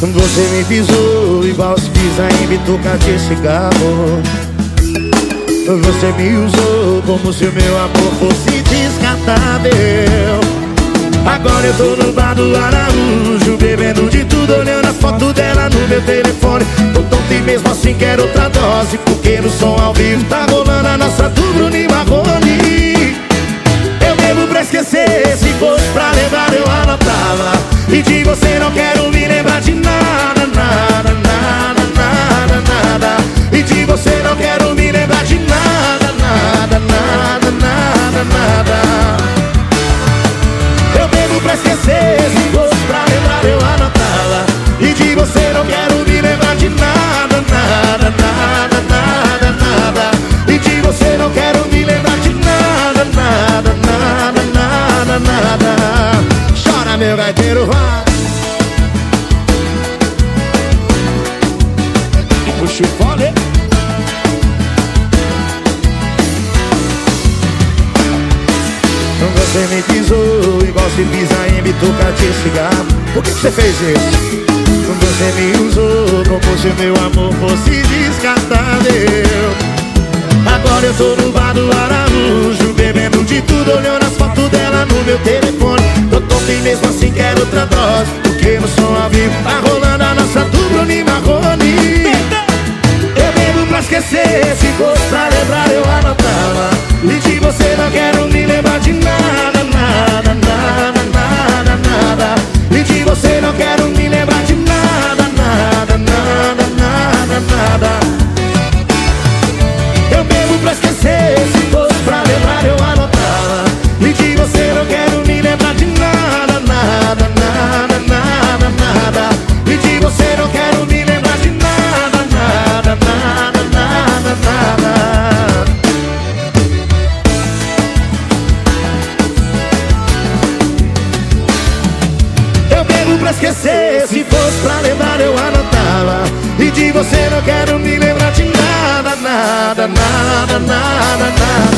Você me pisou igual se pisa em bituca de cigarro. Você me usou como se o meu amor fosse descartável. Agora eu tô no bar do Araújo, bebendo de tudo, olhando a foto dela no meu telefone. Tô tonto e mesmo assim quero outra dose, porque no som ao vivo tá rolando a nossa do Bruno e Marrone. Eu bebo pra esquecer, se fosse pra lembrar eu anotava. E de você não quero me lembrar de nada, nada, nada, nada, nada. E de você não quero me lembrar de nada, nada, nada, nada, nada. Eu bebo pra esquecer, se fosse pra lembrar eu anotava. E de você não quero me lembrar de nada, nada, nada, nada, nada. E de você não quero me lembrar de nada, nada, nada, nada, nada. Chora, meu gaiteiro, vai. Puxa o fole. Você me pisou igual se pisa em bituca de cigarro. Por que você fez isso? Você me usou como se meu amor fosse descartável. Agora eu tô no bar do Araújo, bebendo de tudo, olhando as fotos dela no meu telefone. Tô tonto e mesmo assim quero outra dose, porque no som ao vivo tá rolando a nossa do Bruno e Marrone. Eu bebo pra esquecer, se fosse pra lembrar eu anotava. E de você não quero me lembrar de nada, nada, nada, nada, nada. E de você não quero me lembrar de nada, nada, nada, nada, nada. Eu bebo pra esquecer, se fosse pra lembrar eu anotava. E de você não quero me lembrar de nada, nada, nada, nada, nada. E de você não quero me lembrar de nada, nada, nada, nada, nada. Pra esquecer, se fosse pra lembrar eu anotava. E de você não quero me lembrar de nada, nada, nada, nada, nada.